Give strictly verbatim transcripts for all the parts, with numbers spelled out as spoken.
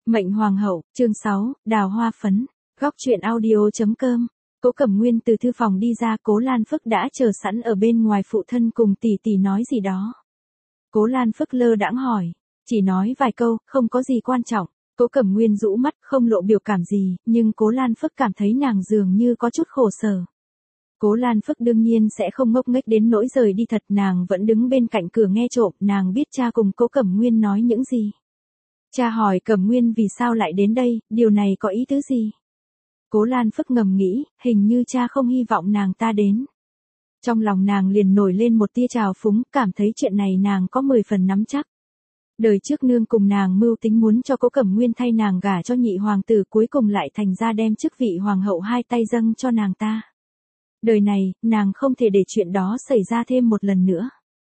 Mệnh Hoàng hậu, chương sáu, Đào hoa phấn. Góc truyện audio chấm com. Cố Cẩm Nguyên từ thư phòng đi ra, Cố Lan Phức đã chờ sẵn ở bên ngoài, phụ thân cùng tỷ tỷ nói gì đó. Cố Lan Phức lơ đãng hỏi, chỉ nói vài câu, không có gì quan trọng. Cố Cẩm Nguyên rũ mắt, không lộ biểu cảm gì, nhưng Cố Lan Phức cảm thấy nàng dường như có chút khổ sở. Cố Lan Phức đương nhiên sẽ không ngốc nghếch đến nỗi rời đi thật, nàng vẫn đứng bên cạnh cửa nghe trộm, nàng biết cha cùng Cố Cẩm Nguyên nói những gì. Cha hỏi Cẩm Nguyên vì sao lại đến đây, điều này có ý tứ gì? Cố Lan Phức ngầm nghĩ, hình như cha không hy vọng nàng ta đến. Trong lòng nàng liền nổi lên một tia trào phúng, cảm thấy chuyện này nàng có mười phần nắm chắc. Đời trước nương cùng nàng mưu tính muốn cho Cố Cẩm Nguyên thay nàng gả cho nhị hoàng tử, cuối cùng lại thành ra đem chức vị hoàng hậu hai tay dâng cho nàng ta. Đời này, nàng không thể để chuyện đó xảy ra thêm một lần nữa.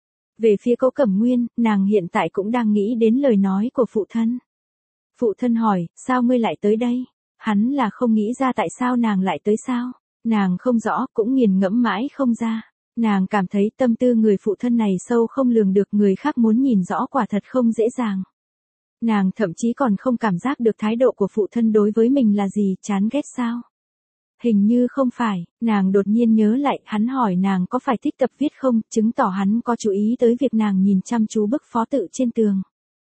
Về phía Cố Cẩm Nguyên, nàng hiện tại cũng đang nghĩ đến lời nói của phụ thân. Phụ thân hỏi, sao ngươi lại tới đây? Hắn là không nghĩ ra tại sao nàng lại tới sao? Nàng không rõ, cũng nghiền ngẫm mãi không ra. Nàng cảm thấy tâm tư người phụ thân này sâu không lường được, người khác muốn nhìn rõ quả thật không dễ dàng. Nàng thậm chí còn không cảm giác được thái độ của phụ thân đối với mình là gì, chán ghét sao? Hình như không phải, nàng đột nhiên nhớ lại, hắn hỏi nàng có phải thích tập viết không, chứng tỏ hắn có chú ý tới việc nàng nhìn chăm chú bức phó tự trên tường.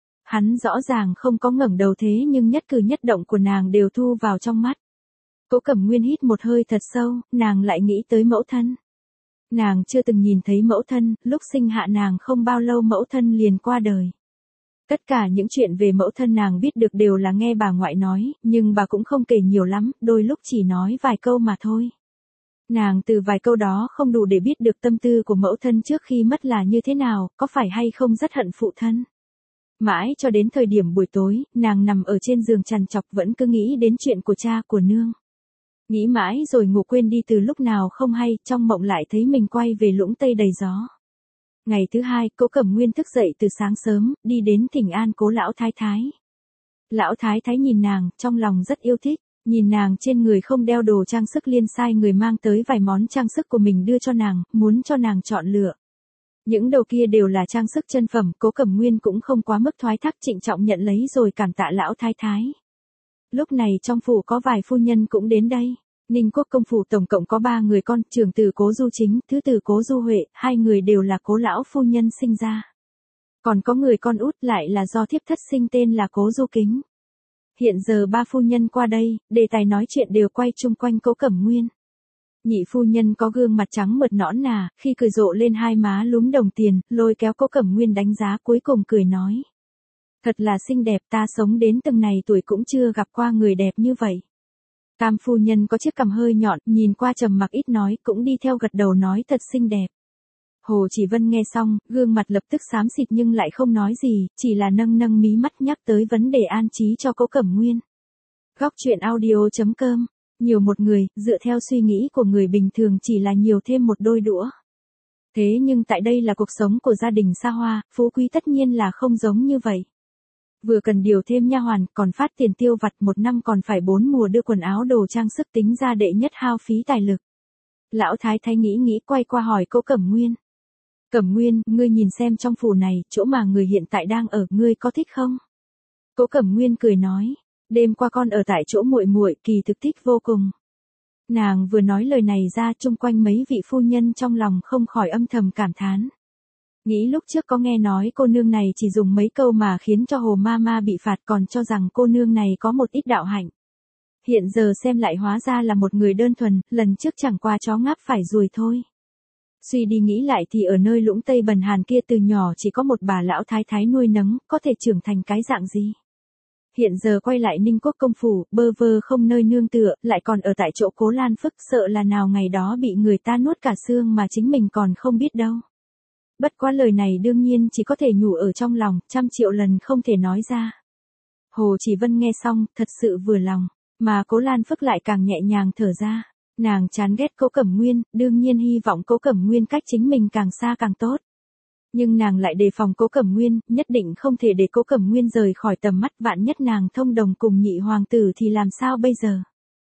Hắn rõ ràng không có ngẩng đầu, thế nhưng nhất cử nhất động của nàng đều thu vào trong mắt. Cố Cẩm Nguyên hít một hơi thật sâu, nàng lại nghĩ tới mẫu thân. Nàng chưa từng nhìn thấy mẫu thân, lúc sinh hạ nàng không bao lâu mẫu thân liền qua đời. Tất cả những chuyện về mẫu thân nàng biết được đều là nghe bà ngoại nói, nhưng bà cũng không kể nhiều lắm, đôi lúc chỉ nói vài câu mà thôi. Nàng từ vài câu đó không đủ để biết được tâm tư của mẫu thân trước khi mất là như thế nào, có phải hay không rất hận phụ thân. Mãi cho đến thời điểm buổi tối, nàng nằm ở trên giường trằn trọc vẫn cứ nghĩ đến chuyện của cha của nương. Nghĩ mãi rồi ngủ quên đi từ lúc nào không hay, trong mộng lại thấy mình quay về Lũng Tây đầy gió. Ngày thứ hai, Cố Cẩm Nguyên thức dậy từ sáng sớm, đi đến thỉnh an Cố lão thái thái. Lão thái thái nhìn nàng, trong lòng rất yêu thích, nhìn nàng trên người không đeo đồ trang sức, liên sai người mang tới vài món trang sức của mình đưa cho nàng, muốn cho nàng chọn lựa. Những đồ kia đều là trang sức chân phẩm, Cố Cẩm Nguyên cũng không quá mức thoái thác, trịnh trọng nhận lấy rồi cảm tạ lão thái thái. Lúc này trong phủ có vài phu nhân cũng đến đây. Ninh Quốc công phủ tổng cộng có ba người con, trưởng tử Cố Du Chính, thứ tử Cố Du Huệ, hai người đều là Cố lão phu nhân sinh ra. Còn có người con út lại là do thiếp thất sinh, tên là Cố Du Kính. Hiện giờ ba phu nhân qua đây, đề tài nói chuyện đều quay chung quanh Cố Cẩm Nguyên. Nhị phu nhân có gương mặt trắng mượt nõn nà, khi cười rộ lên hai má lúm đồng tiền, lôi kéo Cố Cẩm Nguyên đánh giá, cuối cùng cười nói. Thật là xinh đẹp, ta sống đến từng này tuổi cũng chưa gặp qua người đẹp như vậy. Tam phu nhân có chiếc cằm hơi nhọn, nhìn qua trầm mặc ít nói, cũng đi theo gật đầu nói thật xinh đẹp. Hồ Chỉ Vân nghe xong, gương mặt lập tức xám xịt nhưng lại không nói gì, chỉ là nâng nâng mí mắt nhắc tới vấn đề an trí cho Cố Cẩm Nguyên. Góc truyện audio chấm com. Nhiều một người, dựa theo suy nghĩ của người bình thường chỉ là nhiều thêm một đôi đũa. Thế nhưng tại đây là cuộc sống của gia đình xa hoa, phú quý tất nhiên là không giống như vậy. Vừa cần điều thêm nha hoàn, còn phát tiền tiêu vặt, một năm còn phải bốn mùa đưa quần áo đồ trang sức, tính ra đệ nhất hao phí tài lực. Lão thái thái nghĩ nghĩ quay qua hỏi Cố Cẩm Nguyên. Cẩm Nguyên, ngươi nhìn xem trong phủ này, chỗ mà người hiện tại đang ở, ngươi có thích không? Cố Cẩm Nguyên cười nói, đêm qua con ở tại chỗ muội muội, kỳ thực thích vô cùng. Nàng vừa nói lời này ra, chung quanh mấy vị phu nhân trong lòng không khỏi âm thầm cảm thán. Nghĩ lúc trước có nghe nói cô nương này chỉ dùng mấy câu mà khiến cho Hồ ma ma bị phạt, còn cho rằng cô nương này có một ít đạo hạnh. Hiện giờ xem lại hóa ra là một người đơn thuần, lần trước chẳng qua chó ngáp phải ruồi thôi. Suy đi nghĩ lại thì ở nơi Lũng Tây bần hàn kia từ nhỏ chỉ có một bà lão thái thái nuôi nấng, có thể trưởng thành cái dạng gì. Hiện giờ quay lại Ninh Quốc công phủ, bơ vơ không nơi nương tựa, lại còn ở tại chỗ Cố Lan Phức, sợ là nào ngày đó bị người ta nuốt cả xương mà chính mình còn không biết đâu. Bất quá lời này đương nhiên chỉ có thể nhủ ở trong lòng, trăm triệu lần không thể nói ra. Hồ Chỉ Vân nghe xong, thật sự vừa lòng, mà Cố Lan Phức lại càng nhẹ nhàng thở ra. Nàng chán ghét Cố Cẩm Nguyên, đương nhiên hy vọng Cố Cẩm Nguyên cách chính mình càng xa càng tốt. Nhưng nàng lại đề phòng Cố Cẩm Nguyên, nhất định không thể để Cố Cẩm Nguyên rời khỏi tầm mắt, vạn nhất nàng thông đồng cùng nhị hoàng tử thì làm sao bây giờ?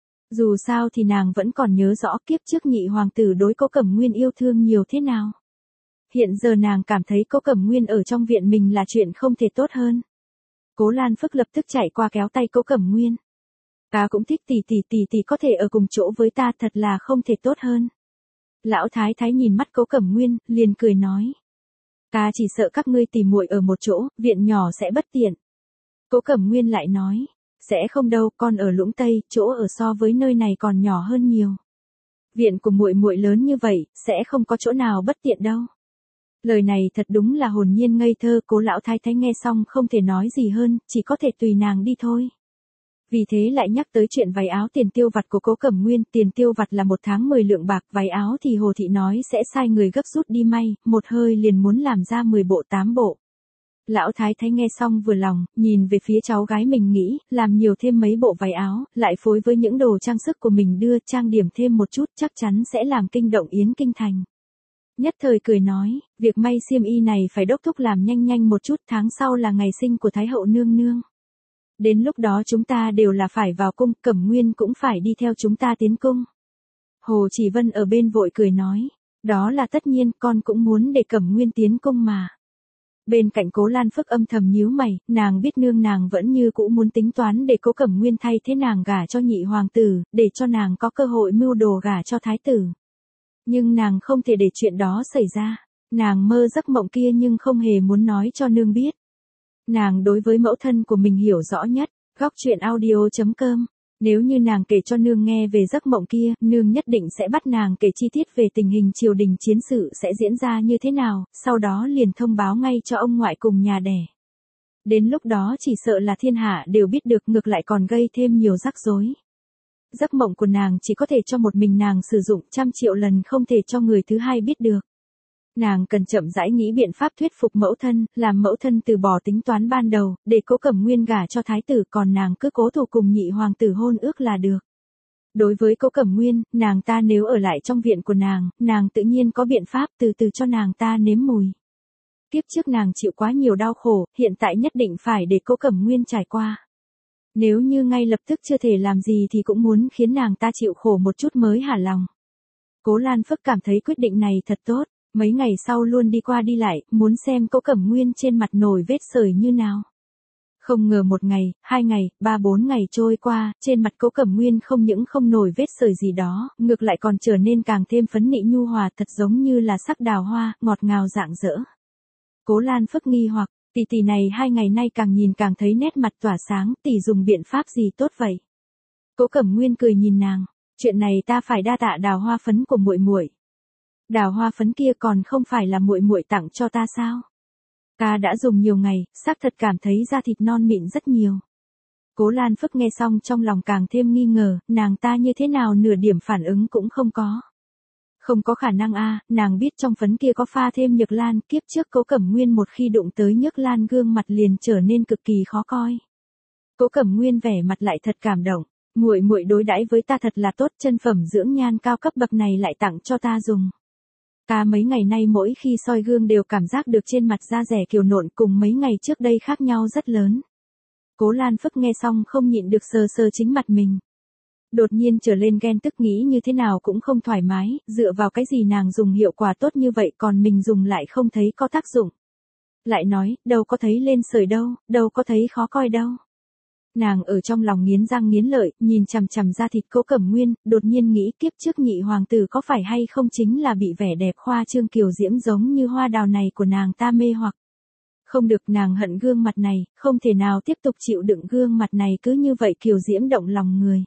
Dù sao thì nàng vẫn còn nhớ rõ kiếp trước nhị hoàng tử đối Cố Cẩm Nguyên yêu thương nhiều thế nào. Hiện giờ nàng cảm thấy Cố Cẩm Nguyên ở trong viện mình là chuyện không thể tốt hơn. Cố Lan Phước lập tức chạy qua kéo tay Cố Cẩm Nguyên. Ta cũng thích tỷ tỷ tỷ tỷ có thể ở cùng chỗ với ta thật là không thể tốt hơn. Lão thái thái nhìn mắt Cố Cẩm Nguyên, liền cười nói. Ta chỉ sợ các ngươi tỉ muội ở một chỗ, viện nhỏ sẽ bất tiện. Cố Cẩm Nguyên lại nói. Sẽ không đâu, con ở Lũng Tây, chỗ ở so với nơi này còn nhỏ hơn nhiều. Viện của muội muội lớn như vậy, sẽ không có chỗ nào bất tiện đâu. Lời này thật đúng là hồn nhiên ngây thơ, Cố lão thái thái nghe xong không thể nói gì hơn, chỉ có thể tùy nàng đi thôi. Vì thế lại nhắc tới chuyện váy áo tiền tiêu vặt của Cố Cẩm Nguyên, tiền tiêu vặt là một tháng mười lượng bạc, váy áo thì Hồ thị nói sẽ sai người gấp rút đi may, một hơi liền muốn làm ra mười bộ tám bộ. Lão thái thái nghe xong vừa lòng, nhìn về phía cháu gái mình nghĩ, làm nhiều thêm mấy bộ váy áo, lại phối với những đồ trang sức của mình đưa, trang điểm thêm một chút chắc chắn sẽ làm kinh động yến kinh thành. Nhất thời cười nói, việc may xiêm y này phải đốc thúc làm nhanh nhanh một chút, tháng sau là ngày sinh của Thái hậu nương nương. Đến lúc đó chúng ta đều là phải vào cung, Cẩm Nguyên cũng phải đi theo chúng ta tiến cung. Hồ Chỉ Vân ở bên vội cười nói, đó là tất nhiên, con cũng muốn để Cẩm Nguyên tiến cung mà. Bên cạnh Cố Lan Phước âm thầm nhíu mày, nàng biết nương nàng vẫn như cũ muốn tính toán để Cố Cẩm Nguyên thay thế nàng gả cho nhị hoàng tử, để cho nàng có cơ hội mưu đồ gả cho thái tử. Nhưng nàng không thể để chuyện đó xảy ra, nàng mơ giấc mộng kia nhưng không hề muốn nói cho nương biết. Nàng đối với mẫu thân của mình hiểu rõ nhất, góc truyện audio chấm com. Nếu như nàng kể cho nương nghe về giấc mộng kia, nương nhất định sẽ bắt nàng kể chi tiết về tình hình triều đình chiến sự sẽ diễn ra như thế nào, sau đó liền thông báo ngay cho ông ngoại cùng nhà đẻ. Đến lúc đó chỉ sợ là thiên hạ đều biết được, ngược lại còn gây thêm nhiều rắc rối. Giấc mộng của nàng chỉ có thể cho một mình nàng sử dụng, trăm triệu lần không thể cho người thứ hai biết được. Nàng cần chậm rãi nghĩ biện pháp thuyết phục mẫu thân, làm mẫu thân từ bỏ tính toán ban đầu, để Cố Cẩm Nguyên gả cho thái tử, còn nàng cứ cố thủ cùng nhị hoàng tử hôn ước là được. Đối với Cố Cẩm Nguyên, nàng ta nếu ở lại trong viện của nàng, nàng tự nhiên có biện pháp từ từ cho nàng ta nếm mùi. Kiếp trước nàng chịu quá nhiều đau khổ, hiện tại nhất định phải để Cố Cẩm Nguyên trải qua. Nếu như ngay lập tức chưa thể làm gì thì cũng muốn khiến nàng ta chịu khổ một chút mới hả lòng. Cố Lan Phước cảm thấy quyết định này thật tốt. Mấy ngày sau luôn đi qua đi lại, muốn xem Cố Cẩm Nguyên trên mặt nổi vết sởi như nào. Không ngờ một ngày, hai ngày, ba bốn ngày trôi qua, trên mặt Cố Cẩm Nguyên không những không nổi vết sởi gì đó, ngược lại còn trở nên càng thêm phấn nị nhu hòa, thật giống như là sắc đào hoa, ngọt ngào rạng rỡ. Cố Lan Phước nghi hoặc, tỷ tỷ này hai ngày nay càng nhìn càng thấy nét mặt tỏa sáng, tỷ dùng biện pháp gì tốt vậy? Cố Cẩm Nguyên cười nhìn nàng, chuyện này ta phải đa tạ đào hoa phấn của muội muội. Đào hoa phấn kia còn không phải là muội muội tặng cho ta sao? Ta đã dùng nhiều ngày, xác thật cảm thấy da thịt non mịn rất nhiều. Cố Lan Phước nghe xong trong lòng càng thêm nghi ngờ, nàng ta như thế nào nửa điểm phản ứng cũng không có. Không có khả năng a, nàng biết trong phấn kia có pha thêm nhược lan, kiếp trước Cố Cẩm Nguyên một khi đụng tới nhược lan gương mặt liền trở nên cực kỳ khó coi. Cố Cẩm Nguyên vẻ mặt lại thật cảm động, muội muội đối đãi với ta thật là tốt, chân phẩm dưỡng nhan cao cấp bậc này lại tặng cho ta dùng. Ta mấy ngày nay mỗi khi soi gương đều cảm giác được trên mặt da rẻ kiều nộn, cùng mấy ngày trước đây khác nhau rất lớn. Cố Lan Phước nghe xong không nhịn được sờ sờ chính mặt mình. Đột nhiên trở lên ghen tức, nghĩ như thế nào cũng không thoải mái, dựa vào cái gì nàng dùng hiệu quả tốt như vậy còn mình dùng lại không thấy có tác dụng. Lại nói, đâu có thấy lên sởi đâu, đâu có thấy khó coi đâu. Nàng ở trong lòng nghiến răng nghiến lợi, nhìn chằm chằm ra thịt Cố Cẩm Nguyên, đột nhiên nghĩ kiếp trước nhị hoàng tử có phải hay không chính là bị vẻ đẹp khoa trương kiều diễm giống như hoa đào này của nàng ta mê hoặc. Không được, nàng hận gương mặt này, không thể nào tiếp tục chịu đựng gương mặt này cứ như vậy kiều diễm động lòng người.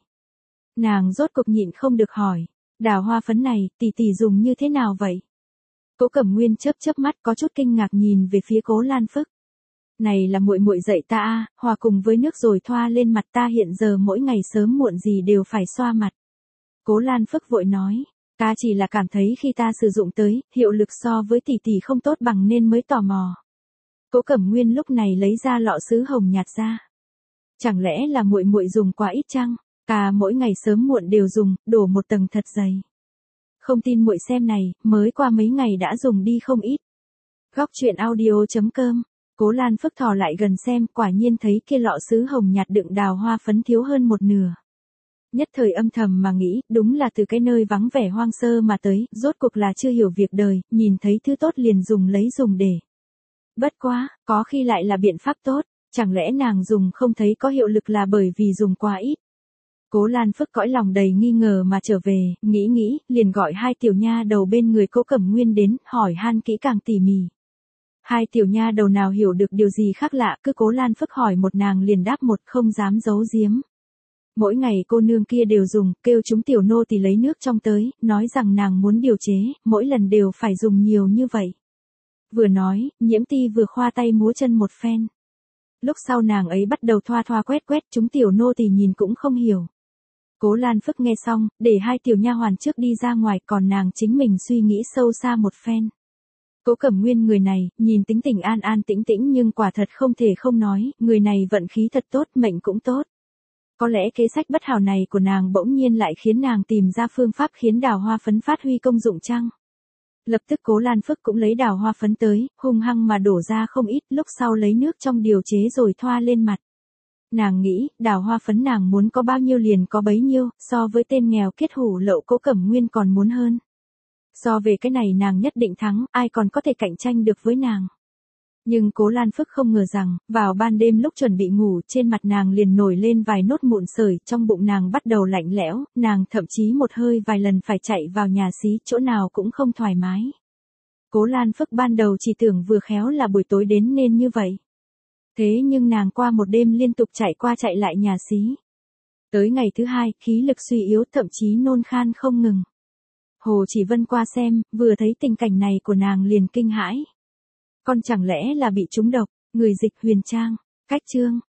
Nàng rốt cuộc nhịn không được hỏi, đào hoa phấn này, tỷ tỷ dùng như thế nào vậy? Cố Cẩm Nguyên chớp chớp mắt có chút kinh ngạc nhìn về phía Cố Lan Phước. Này là muội muội dạy ta a, hòa cùng với nước rồi thoa lên mặt, ta hiện giờ mỗi ngày sớm muộn gì đều phải xoa mặt. Cố Lan Phước vội nói, ta chỉ là cảm thấy khi ta sử dụng tới, hiệu lực so với tỷ tỷ không tốt bằng nên mới tò mò. Cố Cẩm Nguyên lúc này lấy ra lọ sứ hồng nhạt ra. Chẳng lẽ là muội muội dùng quá ít chăng? Ta mỗi ngày sớm muộn đều dùng, đổ một tầng thật dày. Không tin muội xem này, mới qua mấy ngày đã dùng đi không ít. Góc truyện audio chấm com. Cố Lan Phước thò lại gần xem, quả nhiên thấy kia lọ sứ hồng nhạt đựng đào hoa phấn thiếu hơn một nửa. Nhất thời âm thầm mà nghĩ, đúng là từ cái nơi vắng vẻ hoang sơ mà tới, rốt cuộc là chưa hiểu việc đời, nhìn thấy thứ tốt liền dùng lấy dùng để. Bất quá, có khi lại là biện pháp tốt, Chẳng lẽ nàng dùng không thấy có hiệu lực là bởi vì dùng quá ít? Cố Lan Phức cõi lòng đầy nghi ngờ mà trở về, nghĩ nghĩ, liền gọi hai tiểu nha đầu bên người Cố Cẩm Nguyên đến, hỏi han kỹ càng tỉ mỉ. Hai tiểu nha đầu nào hiểu được điều gì khác lạ, cứ Cố Lan Phức hỏi một nàng liền đáp một, không dám giấu giếm. Mỗi ngày cô nương kia đều dùng, kêu chúng tiểu nô tỳ lấy nước trong tới, nói rằng nàng muốn điều chế, mỗi lần đều phải dùng nhiều như vậy. Vừa nói, Nhiễm Ti vừa khoa tay múa chân một phen. Lúc sau nàng ấy bắt đầu thoa thoa quét quét, chúng tiểu nô tỳ nhìn cũng không hiểu. Cố Lan Phức nghe xong, để hai tiểu nha hoàn trước đi ra ngoài, còn nàng chính mình suy nghĩ sâu xa một phen. Cố Cẩm Nguyên người này, nhìn tính tình an an tĩnh tĩnh nhưng quả thật không thể không nói, người này vận khí thật tốt, mệnh cũng tốt. Có lẽ kế sách bất hảo này của nàng bỗng nhiên lại khiến nàng tìm ra phương pháp khiến đào hoa phấn phát huy công dụng chăng? Lập tức Cố Lan Phức cũng lấy đào hoa phấn tới, hung hăng mà đổ ra không ít, lúc sau lấy nước trong điều chế rồi thoa lên mặt. Nàng nghĩ, đào hoa phấn nàng muốn có bao nhiêu liền có bấy nhiêu, so với tên nghèo kiết hủ lậu Cố Cẩm Nguyên còn muốn hơn. So về cái này nàng nhất định thắng, ai còn có thể cạnh tranh được với nàng. Nhưng Cố Lan Phức không ngờ rằng, vào ban đêm lúc chuẩn bị ngủ, trên mặt nàng liền nổi lên vài nốt mụn sởi, trong bụng nàng bắt đầu lạnh lẽo, nàng thậm chí một hơi vài lần phải chạy vào nhà xí, chỗ nào cũng không thoải mái. Cố Lan Phức ban đầu chỉ tưởng vừa khéo là buổi tối đến nên như vậy. Thế nhưng nàng qua một đêm liên tục chạy qua chạy lại nhà xí. Tới ngày thứ hai, khí lực suy yếu, thậm chí nôn khan không ngừng. Hồ Chỉ Vân qua xem, vừa thấy tình cảnh này của nàng liền kinh hãi. Con chẳng lẽ là bị trúng độc? Người dịch Huyền Trang. Cách chương